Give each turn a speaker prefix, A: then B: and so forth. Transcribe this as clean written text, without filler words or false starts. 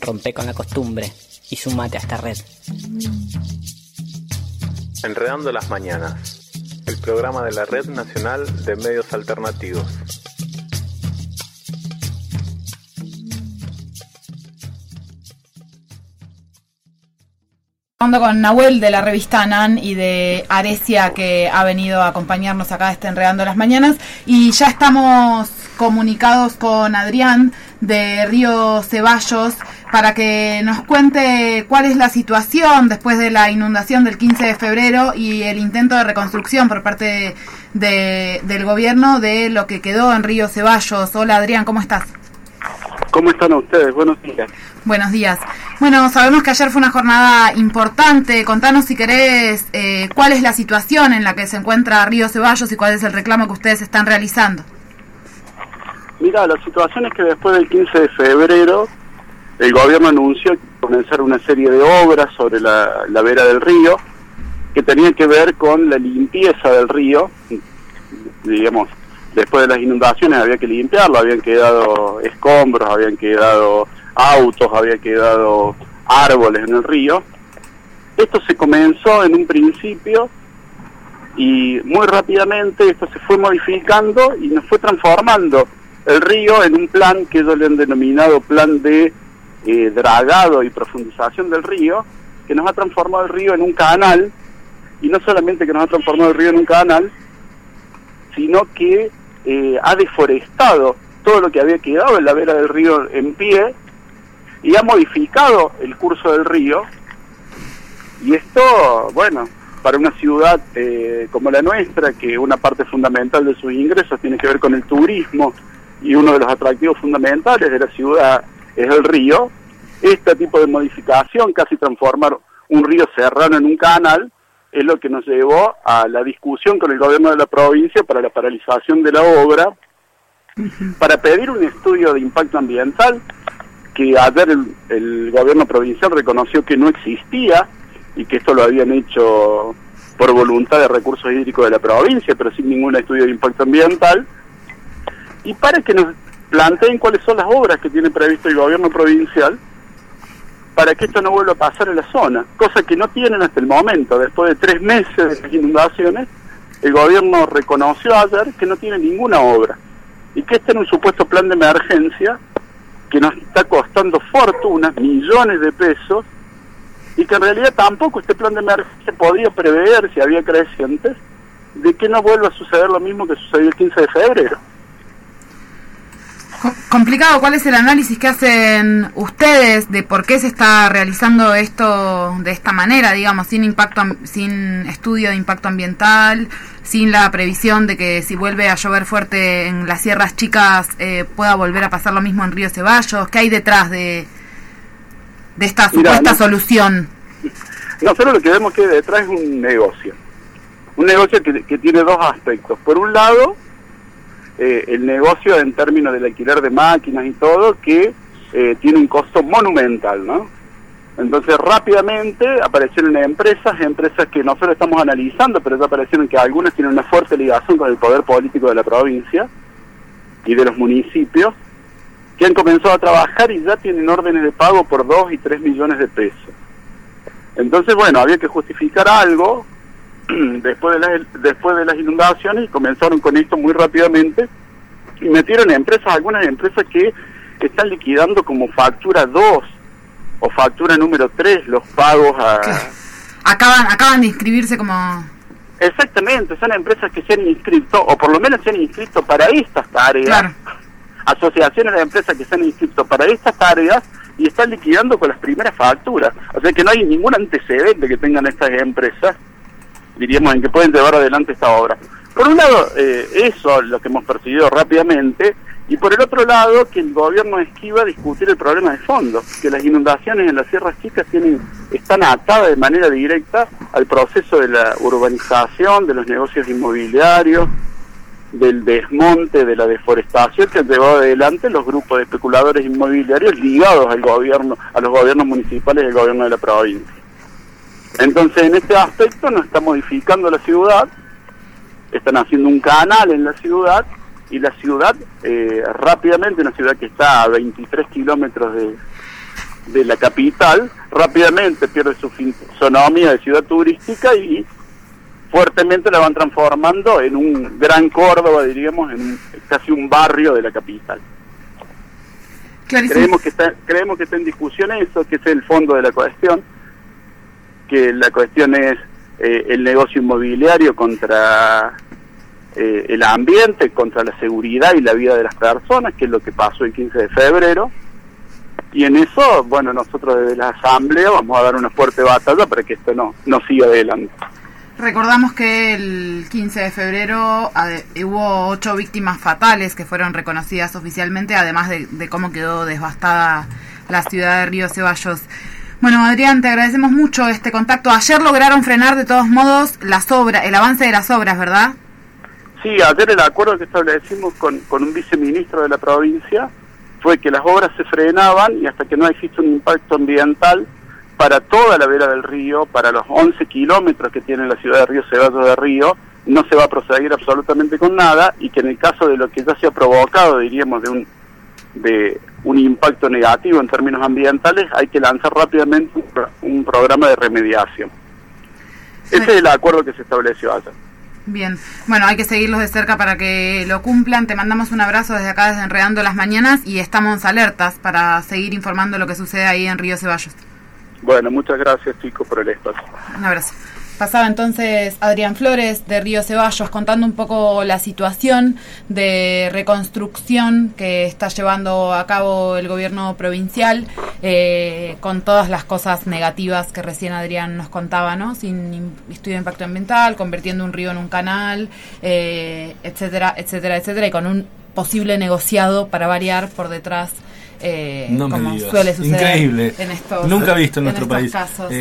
A: Rompe con la costumbre y sumate a esta red.
B: Enredando las mañanas, el programa de la Red Nacional de Medios Alternativos.
C: Con Nahuel de la revista ANAN y de Arecia, que ha venido a acompañarnos acá Enredando las Mañanas, y ya estamos comunicados con Adrián de Río Ceballos para que nos cuente cuál es la situación después de la inundación del 15 de febrero y el intento de reconstrucción por parte del gobierno de lo que quedó en Río Ceballos. Hola Adrián, ¿cómo estás?
D: ¿Cómo están ustedes? Buenos días.
C: Buenos días. Bueno, sabemos que ayer fue una jornada importante. Contanos, si querés, cuál es la situación en la que se encuentra Río Ceballos y cuál es el reclamo que ustedes están realizando.
D: Mira, la situación es que después del 15 de febrero el gobierno anunció que iba a comenzar una serie de obras sobre la vera del río que tenían que ver con la limpieza del río. Digamos, después de las inundaciones había que limpiarlo, habían quedado escombros, habían quedado autos, había quedado árboles en el río. Esto se comenzó en un principio y muy rápidamente esto se fue modificando y nos fue transformando el río en un plan que ellos le han denominado plan de dragado y profundización del río, que nos ha transformado el río en un canal, y no solamente que nos ha transformado el río en un canal, sino que ha deforestado todo lo que había quedado en la vera del río en pie y ha modificado el curso del río. Y esto, bueno, para una ciudad como la nuestra, que una parte fundamental de sus ingresos tiene que ver con el turismo y uno de los atractivos fundamentales de la ciudad es el río, este tipo de modificación, casi transformar un río serrano en un canal, es lo que nos llevó a la discusión con el gobierno de la provincia para la paralización de la obra, para pedir un estudio de impacto ambiental, que ayer el gobierno provincial reconoció que no existía y que esto lo habían hecho por voluntad de recursos hídricos de la provincia, pero sin ningún estudio de impacto ambiental, y para que nos planteen cuáles son las obras que tiene previsto el gobierno provincial para que esto no vuelva a pasar en la zona, cosa que no tienen hasta el momento. Después de 3 meses de las inundaciones, el gobierno reconoció ayer que no tiene ninguna obra y que este es un supuesto plan de emergencia que nos está costando fortunas, millones de pesos, y que en realidad tampoco este plan de emergencia podía prever, si había crecientes, de que no vuelva a suceder lo mismo que sucedió el 15 de febrero.
C: Complicado. ¿Cuál es el análisis que hacen ustedes de por qué se está realizando esto de esta manera, digamos, sin estudio de impacto ambiental, sin la previsión de que si vuelve a llover fuerte en las Sierras Chicas pueda volver a pasar lo mismo en Río Ceballos? ¿Qué hay detrás de esta supuesta solución?
D: Nosotros lo que vemos que detrás es un negocio que tiene dos aspectos. Por un lado, el negocio en términos del alquiler de máquinas y todo, que tiene un costo monumental, ¿no? Entonces rápidamente aparecieron empresas que nosotros estamos analizando, pero ya aparecieron que algunas tienen una fuerte ligación con el poder político de la provincia y de los municipios, que han comenzado a trabajar y ya tienen órdenes de pago por 2 y 3 millones de pesos. Entonces, bueno, había que justificar algo después de las inundaciones, y comenzaron con esto muy rápidamente y metieron algunas empresas que están liquidando como factura 2 o factura número 3 los pagos a...
C: Acaban de inscribirse como...
D: Exactamente, son empresas que se han inscrito, o por lo menos se han inscrito para estas tareas.
C: Claro.
D: Asociaciones de empresas que se han inscrito para estas tareas y están liquidando con las primeras facturas. O sea que no hay ningún antecedente que tengan estas empresas, diríamos, en que pueden llevar adelante esta obra. Por un lado, eso es lo que hemos percibido rápidamente, y por el otro lado, que el gobierno esquiva discutir el problema de fondo, que las inundaciones en las Sierras Chicas están atadas de manera directa al proceso de la urbanización, de los negocios inmobiliarios, del desmonte, de la deforestación que han llevado adelante los grupos de especuladores inmobiliarios ligados al gobierno, a los gobiernos municipales y al gobierno de la provincia. Entonces, en este aspecto nos está modificando la ciudad, están haciendo un canal en la ciudad, y la ciudad rápidamente, una ciudad que está a 23 kilómetros de la capital, rápidamente pierde su fisonomía de ciudad turística y fuertemente la van transformando en un gran Córdoba, diríamos, en casi un barrio de la capital. Creemos que está en discusión eso, que es el fondo de la cuestión, que la cuestión es el negocio inmobiliario contra el ambiente, contra la seguridad y la vida de las personas, que es lo que pasó el 15 de febrero. Y en eso, bueno, nosotros desde la Asamblea vamos a dar una fuerte batalla para que esto no siga adelante.
C: Recordamos que el 15 de febrero hubo 8 víctimas fatales que fueron reconocidas oficialmente, además de cómo quedó devastada la ciudad de Río Ceballos. Bueno, Adrián, te agradecemos mucho este contacto. Ayer lograron frenar de todos modos el avance de las obras, ¿verdad?
D: Sí, ayer el acuerdo que establecimos con un viceministro de la provincia fue que las obras se frenaban y hasta que no existe un impacto ambiental para toda la vera del río, para los 11 kilómetros que tiene la ciudad de Río Ceballos de Río, no se va a proseguir absolutamente con nada, y que en el caso de lo que ya se ha provocado, diríamos, de un impacto negativo en términos ambientales, hay que lanzar rápidamente un programa de remediación. Ese es el acuerdo que se estableció ayer.
C: Bien, bueno, hay que seguirlos de cerca para que lo cumplan. Te mandamos un abrazo desde acá, desde Enredando las Mañanas, y estamos alertas para seguir informando lo que sucede ahí en Río Ceballos.
D: Bueno, muchas gracias, chicos, por el espacio.
C: Un abrazo. Pasaba entonces Adrián Flores de Río Ceballos contando un poco la situación de reconstrucción que está llevando a cabo el gobierno provincial, con todas las cosas negativas que recién Adrián nos contaba, ¿no? Sin estudio de impacto ambiental, convirtiendo un río en un canal, etcétera, etcétera, etcétera, y con un posible negociado para variar por detrás,
E: no
C: como
E: me digas.
C: suele suceder.
E: Increíble.
C: En estos,
E: nunca visto en nuestro país.
C: Casos.